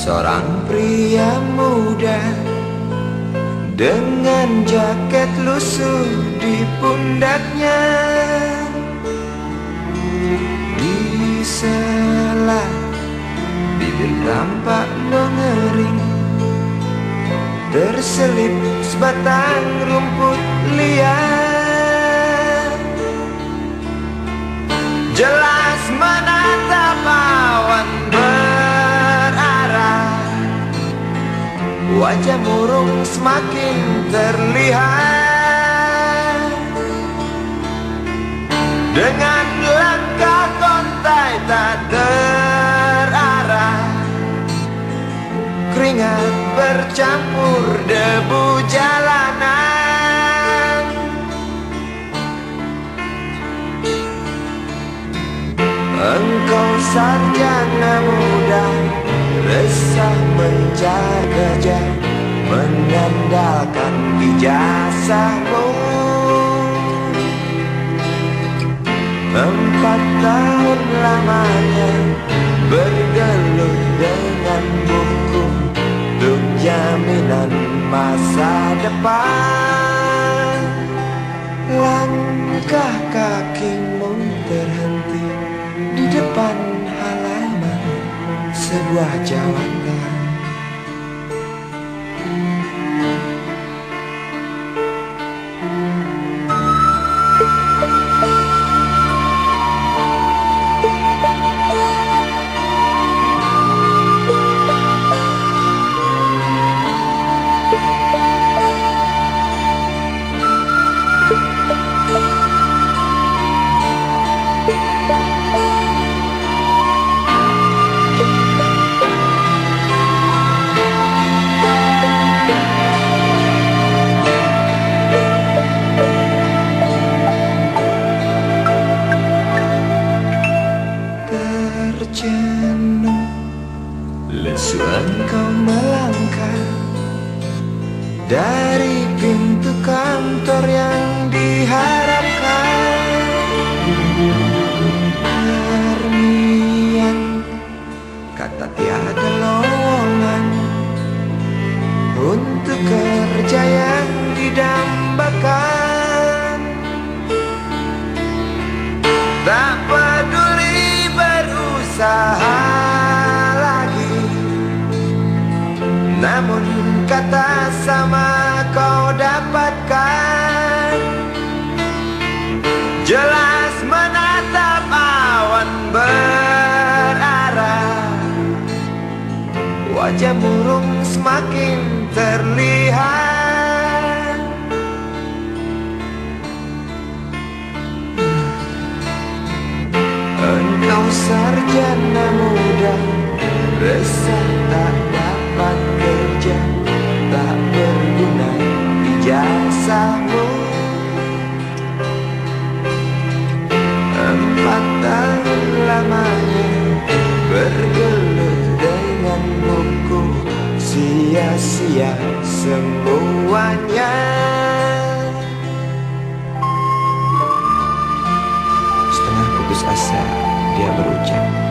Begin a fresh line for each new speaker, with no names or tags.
Seorang pria muda dengan jaket lusuh di pundaknya, di sela bibir tampak mengering, terselip sebatang rumput liar. Jelas menatap awan berarah, wajah murung semakin terlihat. Dengan langkah kontai tak terarah, keringat bercampur debu jalanan. Engkau sarjana muda, resah mencari kerja, mengandalkan ijazahmu. 4 tahun lamanya bergelut dengan buku untuk jaminan masa depan. Langkah kakimu terhenti di depan halaman sebuah jawatan. Terjenuh, lesu engkau melangkah dari pintu kantor yang diharapkan. Berniat kata tiada lowongan untuk kerja yang didambakan. Tak peduli berusaha lagi, namun kata sama kau dapatkan. Jelas menatap awan berarah, wajah murung semakin terlihat. Engkau sarjana muda, resah tak dapat kerja, tak berguna ijazahmu. 4 tahun lamanya bergelut dengan buku, sia-sia semuanya. Setengah putus asa dia berucap,